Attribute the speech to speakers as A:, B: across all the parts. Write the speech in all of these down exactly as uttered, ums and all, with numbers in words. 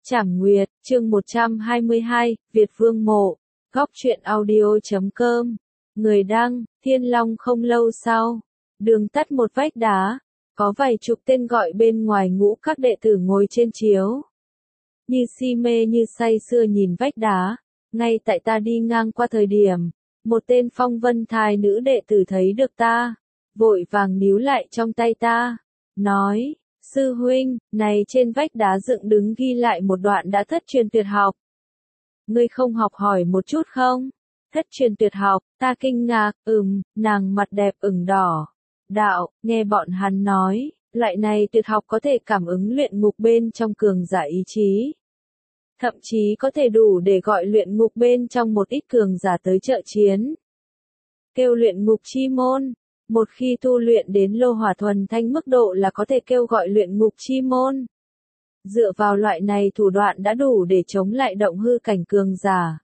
A: Trảm Nguyệt, chương một trăm hai mươi hai, Việt Vương Mộ, Góc truyện audio chấm com. Người đăng, Thiên Long. Không lâu sau, đường tắt một vách đá, có vài chục tên gọi bên ngoài ngũ các đệ tử ngồi trên chiếu. Như si mê như say sưa nhìn vách đá, ngay tại ta đi ngang qua thời điểm, một tên phong vân thai nữ đệ tử thấy được ta, vội vàng níu lại trong tay ta, nói: Sư huynh, này trên vách đá dựng đứng ghi lại một đoạn đã thất truyền tuyệt học. Ngươi không học hỏi một chút không? Thất truyền tuyệt học, ta kinh ngạc, ừm, nàng mặt đẹp ửng đỏ. Đạo, nghe bọn hắn nói, loại này tuyệt học có thể cảm ứng luyện ngục bên trong cường giả ý chí. Thậm chí có thể đủ để gọi luyện ngục bên trong một ít cường giả tới trợ chiến. Kêu luyện ngục chi môn. Một khi tu luyện đến lô hỏa thuần thanh mức độ là có thể kêu gọi luyện ngục chi môn. Dựa vào loại này thủ đoạn đã đủ để chống lại động hư cảnh cường giả.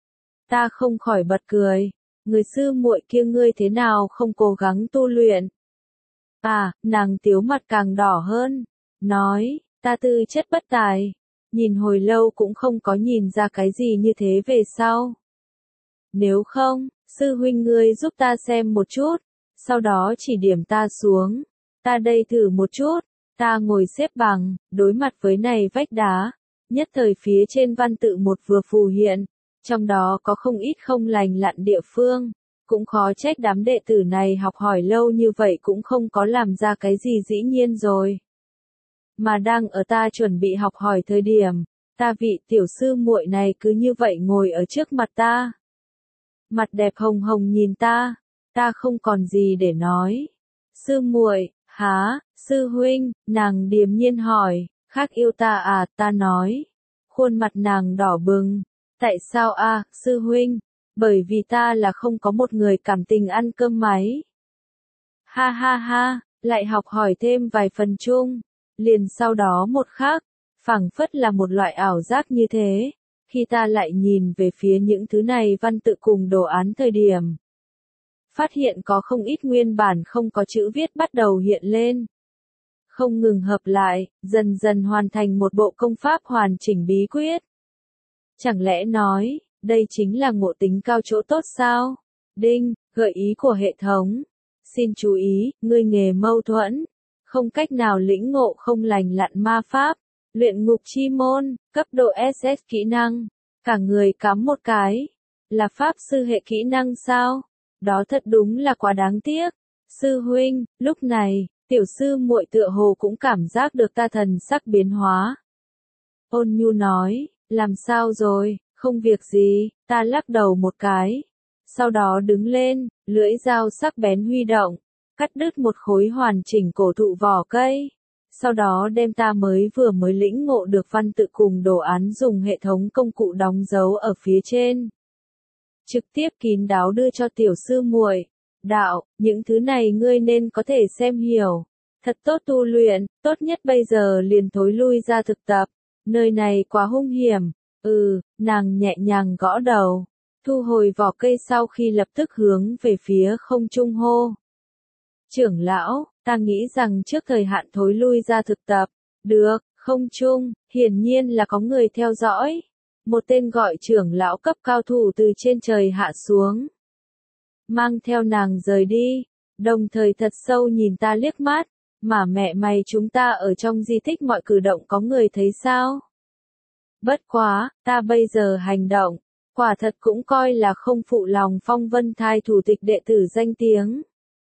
A: Ta không khỏi bật cười, người sư muội kia ngươi thế nào không cố gắng tu luyện? À, nàng tiếu mặt càng đỏ hơn, nói, ta tư chất bất tài, nhìn hồi lâu cũng không có nhìn ra cái gì như thế về sau. Nếu không, sư huynh ngươi giúp ta xem một chút. Sau đó chỉ điểm ta xuống, ta đây thử một chút, ta ngồi xếp bằng, đối mặt với này vách đá, nhất thời phía trên văn tự một vừa phù hiện, trong đó có không ít không lành lặn địa phương, cũng khó trách đám đệ tử này học hỏi lâu như vậy cũng không có làm ra cái gì dĩ nhiên rồi. Mà đang ở ta chuẩn bị học hỏi thời điểm, ta vị tiểu sư muội này cứ như vậy ngồi ở trước mặt ta. Mặt đẹp hồng hồng nhìn ta. Ta không còn gì để nói. Sư muội, há, sư huynh, nàng điềm nhiên hỏi, khác yêu ta à, ta nói. Khuôn mặt nàng đỏ bừng. Tại sao a, à, sư huynh? Bởi vì ta là không có một người cảm tình ăn cơm máy. Ha ha ha, lại học hỏi thêm vài phần chung. Liền sau đó một khắc, phảng phất là một loại ảo giác như thế. Khi ta lại nhìn về phía những thứ này văn tự cùng đồ án thời điểm. Phát hiện có không ít nguyên bản không có chữ viết bắt đầu hiện lên. Không ngừng hợp lại, dần dần hoàn thành một bộ công pháp hoàn chỉnh bí quyết. Chẳng lẽ nói, đây chính là ngộ tính cao chỗ tốt sao? Đinh, gợi ý của hệ thống. Xin chú ý, ngươi nghề mâu thuẫn. Không cách nào lĩnh ngộ không lành lặn ma pháp. Luyện ngục chi môn, cấp độ ét ét kỹ năng. Cả người cắm một cái. Là pháp sư hệ kỹ năng sao? Đó thật đúng là quá đáng tiếc. Sư huynh, lúc này, tiểu sư muội tựa hồ cũng cảm giác được ta thần sắc biến hóa. Ôn nhu nói, làm sao rồi, không việc gì, ta lắc đầu một cái. Sau đó đứng lên, lưỡi dao sắc bén huy động, cắt đứt một khối hoàn chỉnh cổ thụ vỏ cây. Sau đó đem ta mới vừa mới lĩnh ngộ được văn tự cùng đồ án dùng hệ thống công cụ đóng dấu ở phía trên. Trực tiếp kín đáo đưa cho tiểu sư muội. Đạo, những thứ này ngươi nên có thể xem hiểu. Thật tốt tu luyện, tốt nhất bây giờ liền thối lui ra thực tập. Nơi này quá hung hiểm. Ừ, nàng nhẹ nhàng gõ đầu. Thu hồi vỏ cây sau khi lập tức hướng về phía không trung hô. Trưởng lão, ta nghĩ rằng trước thời hạn thối lui ra thực tập. Được, không trung, hiển nhiên là có người theo dõi. Một tên gọi trưởng lão cấp cao thủ từ trên trời hạ xuống. Mang theo nàng rời đi, đồng thời thật sâu nhìn ta liếc mắt, mà mẹ mày chúng ta ở trong di tích mọi cử động có người thấy sao? Bất quá, ta bây giờ hành động, quả thật cũng coi là không phụ lòng phong vân thai thủ tịch đệ tử danh tiếng.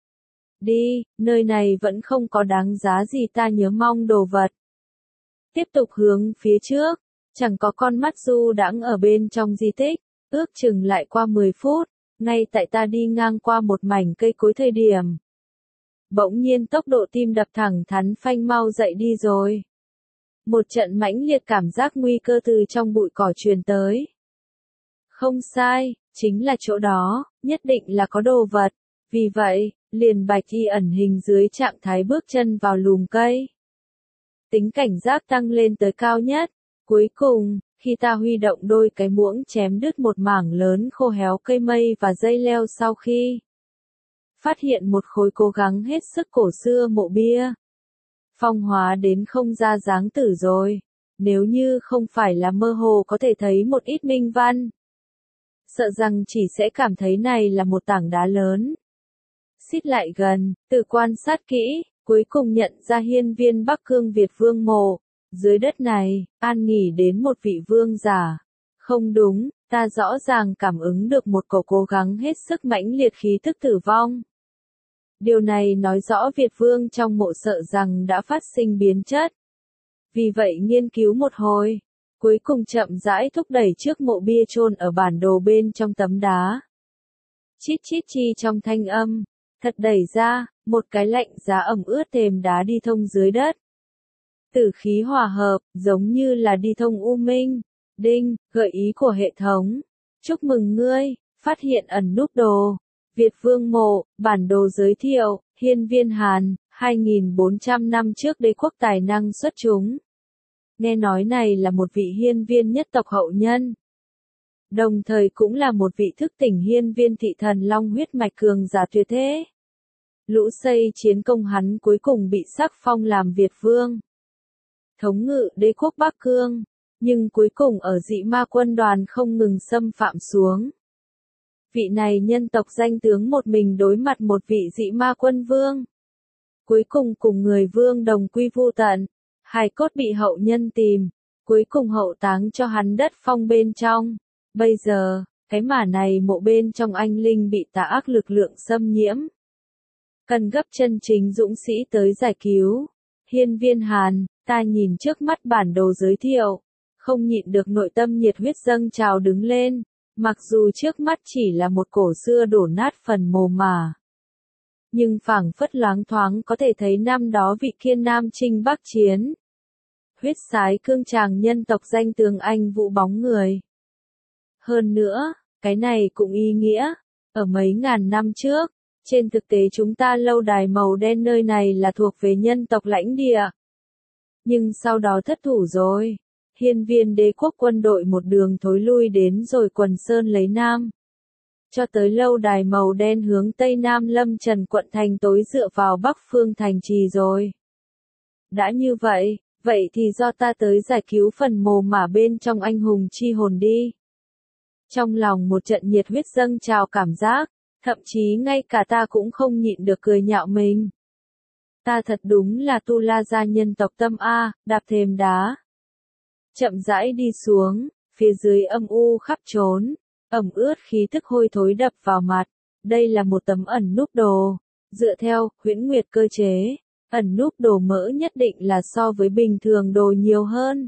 A: Đi, nơi này vẫn không có đáng giá gì ta nhớ mong đồ vật. Tiếp tục hướng phía trước. Chẳng có con mắt du đãng ở bên trong di tích, ước chừng lại qua mười phút, ngay tại ta đi ngang qua một mảnh cây cối thời điểm. Bỗng nhiên tốc độ tim đập thẳng thắn phanh mau dậy đi rồi. Một trận mãnh liệt cảm giác nguy cơ từ trong bụi cỏ truyền tới. Không sai, chính là chỗ đó, nhất định là có đồ vật. Vì vậy, liền bạch y ẩn hình dưới trạng thái bước chân vào lùm cây. Tính cảnh giác tăng lên tới cao nhất. Cuối cùng, khi ta huy động đôi cái muỗng chém đứt một mảng lớn khô héo cây mây và dây leo sau khi phát hiện một khối cố gắng hết sức cổ xưa mộ bia. Phong hóa đến không ra dáng tử rồi. nếu như không phải là mơ hồ có thể thấy một ít minh văn. Sợ rằng chỉ sẽ cảm thấy này là một tảng đá lớn. Xít lại gần, tự quan sát kỹ, cuối cùng nhận ra hiên viên Bắc Cương Việt vương mộ. Dưới đất này, an nghỉ đến một vị vương giả. Không đúng, ta rõ ràng cảm ứng được một cổ cố gắng hết sức mãnh liệt khí tức tử vong. Điều này nói rõ Việt vương trong mộ sợ rằng đã phát sinh biến chất. Vì vậy nghiên cứu một hồi, cuối cùng chậm rãi thúc đẩy trước mộ bia chôn ở bản đồ bên trong tấm đá. Chít chít chi trong thanh âm, thật đẩy ra, một cái lạnh giá ẩm ướt thềm đá đi thông dưới đất. Tử khí hòa hợp, giống như là đi thông u minh. Đinh, gợi ý của hệ thống. Chúc mừng ngươi, phát hiện ẩn núp đồ. Việt vương mộ, bản đồ giới thiệu, hiên viên Hàn, hai nghìn bốn trăm năm trước đế quốc tài năng xuất chúng. Nghe nói này là một vị hiên viên nhất tộc hậu nhân. Đồng thời cũng là một vị thức tỉnh hiên viên thị thần long huyết mạch cường giả tuyệt thế. Lũ xây chiến công hắn cuối cùng bị sắc phong làm Việt vương. Thống ngự đế quốc Bắc Cương, nhưng cuối cùng ở dị ma quân đoàn không ngừng xâm phạm xuống. Vị này nhân tộc danh tướng một mình đối mặt một vị dị ma quân vương. Cuối cùng cùng người vương đồng quy vu tận, hài cốt bị hậu nhân tìm, cuối cùng hậu táng cho hắn đất phong bên trong. Bây giờ, cái mả này mộ bên trong anh linh bị tà ác lực lượng xâm nhiễm. Cần gấp chân chính dũng sĩ tới giải cứu. Hiên viên Hàn, ta nhìn trước mắt bản đồ giới thiệu, không nhịn được nội tâm nhiệt huyết dâng trào đứng lên, mặc dù trước mắt chỉ là một cổ xưa đổ nát phần mồ mà. Nhưng phảng phất loáng thoáng có thể thấy năm đó vị kia Nam Chinh Bắc Chiến. Huyết sái cương tràng nhân tộc danh tướng anh vũ bóng người. Hơn nữa, cái này cũng ý nghĩa, ở mấy ngàn năm trước, trên thực tế chúng ta lâu đài màu đen nơi này là thuộc về nhân tộc lãnh địa. Nhưng sau đó thất thủ rồi. Hiên viên đế quốc quân đội một đường thối lui đến rồi Quần Sơn lấy Nam. Cho tới lâu đài màu đen hướng Tây Nam Lâm Trần quận thành tối dựa vào Bắc phương thành trì rồi. Đã như vậy, vậy thì do ta tới giải cứu phần mồ mả bên trong anh hùng chi hồn đi. Trong lòng một trận nhiệt huyết dâng trào cảm giác, thậm chí ngay cả ta cũng không nhịn được cười nhạo mình. Ta thật đúng là tu la gia nhân tộc tâm A, đạp thềm đá. Chậm rãi đi xuống, phía dưới âm u khắp trốn, ẩm ướt khí tức hôi thối đập vào mặt. Đây là một tấm ẩn núp đồ. Dựa theo huyễn nguyệt cơ chế, ẩn núp đồ mỡ nhất định là so với bình thường đồ nhiều hơn.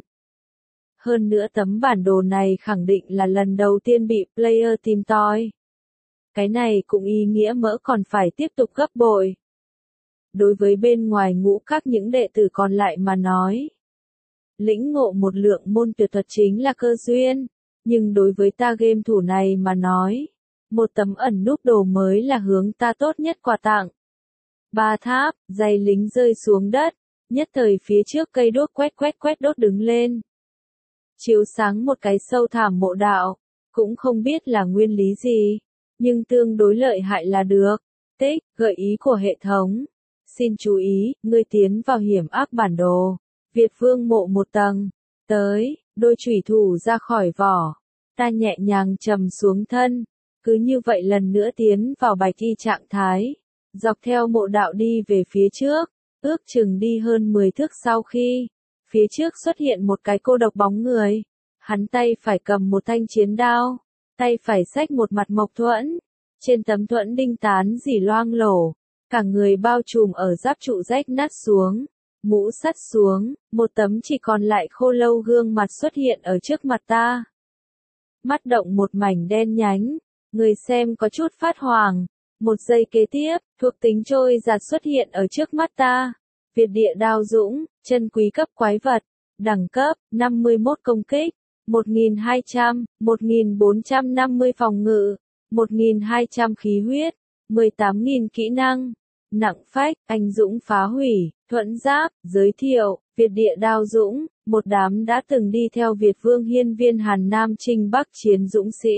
A: Hơn nữa tấm bản đồ này khẳng định là lần đầu tiên bị player tìm tòi. Cái này cũng ý nghĩa mỡ còn phải tiếp tục gấp bội. Đối với bên ngoài ngũ các những đệ tử còn lại mà nói, lĩnh ngộ một lượng môn tuyệt thuật chính là cơ duyên, nhưng đối với ta game thủ này mà nói, một tấm ẩn núp đồ mới là hướng ta tốt nhất quà tặng. Ba tháp, giày lính rơi xuống đất, nhất thời phía trước cây đốt quét quét quét đốt đứng lên. Chiếu sáng một cái sâu thẳm mộ đạo, cũng không biết là nguyên lý gì, nhưng tương đối lợi hại là được. Tích, gợi ý của hệ thống. Xin chú ý, ngươi tiến vào hiểm ác bản đồ. Việt vương mộ một tầng. Tới, đôi chủy thủ ra khỏi vỏ. Ta nhẹ nhàng trầm xuống thân. Cứ như vậy lần nữa tiến vào bạch y trạng thái. Dọc theo mộ đạo đi về phía trước. Ước chừng đi hơn mười thước sau khi. Phía trước xuất hiện một cái cô độc bóng người. Hắn tay phải cầm một thanh chiến đao. Tay phải xách một mặt mộc thuẫn. Trên tấm thuẫn đinh tán dỉ loang lổ. Cả người bao trùm ở giáp trụ rách nát xuống. Mũ sắt xuống, một tấm chỉ còn lại khô lâu gương mặt xuất hiện ở trước mặt ta. Mắt động một mảnh đen nhánh, người xem có chút phát hoàng. Một giây kế tiếp, thuộc tính trôi giạt xuất hiện ở trước mắt ta. Việt địa đao dũng, chân quý cấp quái vật, đẳng cấp, năm mươi mốt công kích, một nghìn hai trăm, một nghìn bốn trăm năm mươi phòng ngự, một nghìn hai trăm khí huyết, mười tám nghìn kỹ năng. Nặng phách, anh dũng phá hủy, thuẫn giáp, giới thiệu, Việt địa đao dũng, một đám đã từng đi theo Việt vương hiên viên Hàn Nam Chinh Bắc Chiến dũng sĩ.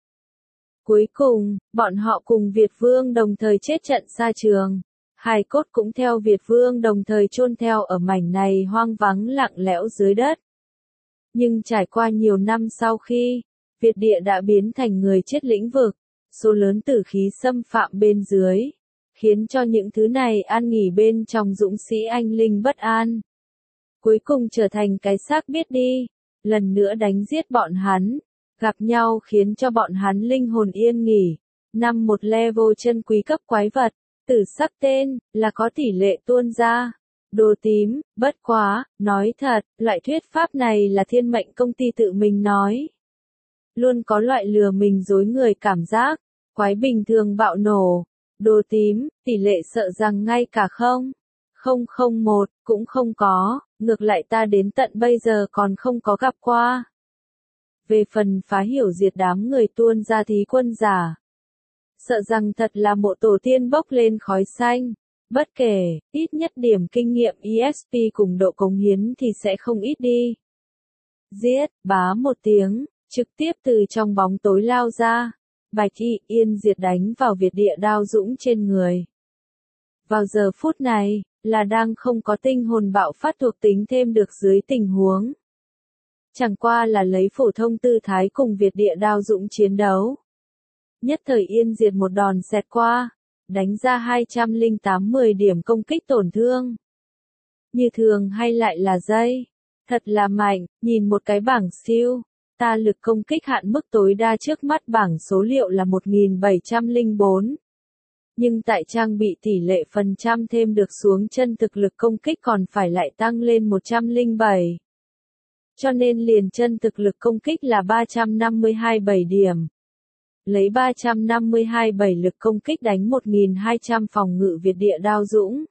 A: Cuối cùng, bọn họ cùng Việt vương đồng thời chết trận xa trường. Hài cốt cũng theo Việt vương đồng thời chôn theo ở mảnh này hoang vắng lặng lẽo dưới đất. Nhưng trải qua nhiều năm sau khi, Việt địa đã biến thành người chết lĩnh vực, số lớn tử khí xâm phạm bên dưới, khiến cho những thứ này an nghỉ bên trong dũng sĩ anh linh bất an. Cuối cùng trở thành cái xác biết đi, lần nữa đánh giết bọn hắn, gặp nhau khiến cho bọn hắn linh hồn yên nghỉ. Năm một level chân quý cấp quái vật, tử sắc tên, là có tỷ lệ tuôn ra. Đồ tím, bất quá, nói thật, loại thuyết pháp này là thiên mệnh công ty tự mình nói. Luôn có loại lừa mình dối người cảm giác, quái bình thường bạo nổ. Đồ tím, tỷ lệ sợ rằng ngay cả không. Không không một, cũng không có, ngược lại ta đến tận bây giờ còn không có gặp qua. Về phần phá hiểu diệt đám người tuôn ra thí quân giả. Sợ rằng thật là mộ tổ tiên bốc lên khói xanh. Bất kể, ít nhất điểm kinh nghiệm e ét pê cùng độ cống hiến thì sẽ không ít đi. Giết, bá một tiếng, trực tiếp từ trong bóng tối lao ra. Bạch y yên diệt đánh vào Việt địa đao dũng trên người. Vào giờ phút này, là đang không có tinh hồn bạo phát thuộc tính thêm được dưới tình huống. Chẳng qua là lấy phổ thông tư thái cùng Việt địa đao dũng chiến đấu. Nhất thời yên diệt một đòn xẹt qua, đánh ra hai trăm lẻ tám mười điểm công kích tổn thương. Như thường hay lại là dây. Thật là mạnh, nhìn một cái bảng siêu. Ta lực công kích hạn mức tối đa trước mắt bảng số liệu là một nghìn bảy trăm lẻ bốn. Nhưng tại trang bị tỷ lệ phần trăm thêm được xuống chân thực lực công kích còn phải lại tăng lên một trăm lẻ bảy. Cho nên liền chân thực lực công kích là ba trăm năm mươi hai phẩy bảy điểm. Lấy ba trăm năm mươi hai phẩy bảy lực công kích đánh một nghìn hai trăm phòng ngự Việt địa đao dũng.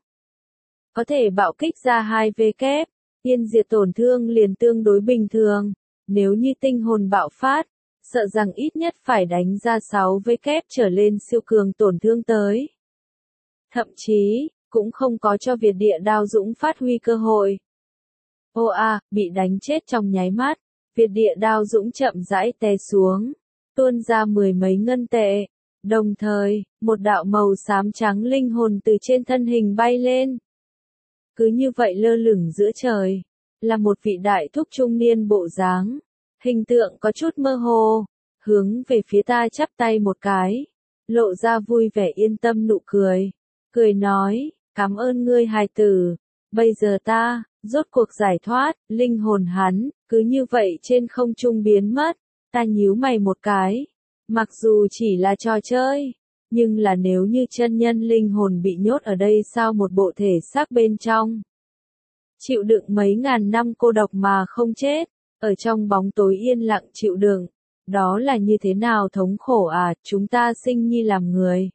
A: Có thể bạo kích ra hai vê kép, yên diệt tổn thương liền tương đối bình thường. Nếu như tinh hồn bạo phát, sợ rằng ít nhất phải đánh ra sáu vê kép trở lên siêu cường tổn thương tới. Thậm chí, cũng không có cho Việt địa đao dũng phát huy cơ hội. Ô a, bị đánh chết trong nháy mắt, Việt địa đao dũng chậm rãi té xuống, tuôn ra mười mấy ngân tệ. Đồng thời, một đạo màu xám trắng linh hồn từ trên thân hình bay lên. Cứ như vậy lơ lửng giữa trời, là một vị đại thúc trung niên bộ dáng, hình tượng có chút mơ hồ, hướng về phía ta chắp tay một cái, lộ ra vui vẻ yên tâm nụ cười, cười nói, cảm ơn ngươi hài tử, bây giờ ta, rốt cuộc giải thoát, linh hồn hắn, cứ như vậy trên không trung biến mất, ta nhíu mày một cái, mặc dù chỉ là trò chơi, nhưng là nếu như chân nhân linh hồn bị nhốt ở đây sao một bộ thể xác bên trong. Chịu đựng mấy ngàn năm cô độc mà không chết, ở trong bóng tối yên lặng chịu đựng, đó là như thế nào thống khổ à, chúng ta sinh nhi làm người.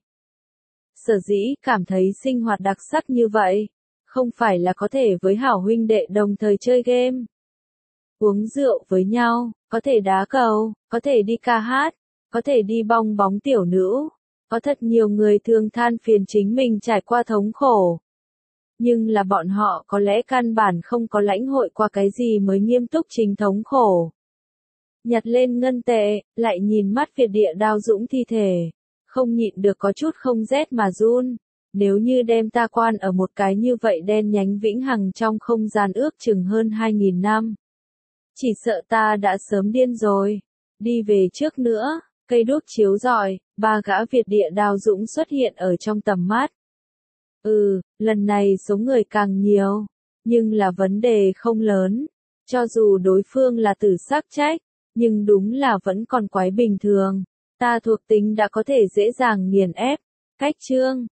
A: Sở dĩ cảm thấy sinh hoạt đặc sắc như vậy, không phải là có thể với hảo huynh đệ đồng thời chơi game, uống rượu với nhau, có thể đá cầu, có thể đi ca hát, có thể đi bong bóng tiểu nữ, có thật nhiều người thường than phiền chính mình trải qua thống khổ. Nhưng là bọn họ có lẽ căn bản không có lãnh hội qua cái gì mới nghiêm túc chính thống khổ. Nhặt lên ngân tệ, lại nhìn mắt Việt địa đao dũng thi thể, không nhịn được có chút không rét mà run. Nếu như đem ta quan ở một cái như vậy đen nhánh vĩnh hằng trong không gian ước chừng hơn hai nghìn năm. Chỉ sợ ta đã sớm điên rồi. Đi về trước nữa, cây đuốc chiếu rọi, ba gã Việt địa đao dũng xuất hiện ở trong tầm mắt. Ừ, lần này số người càng nhiều, nhưng là vấn đề không lớn. Cho dù đối phương là tử sắc trách, nhưng đúng là vẫn còn quái bình thường. Ta thuộc tính đã có thể dễ dàng nghiền ép. Cách chương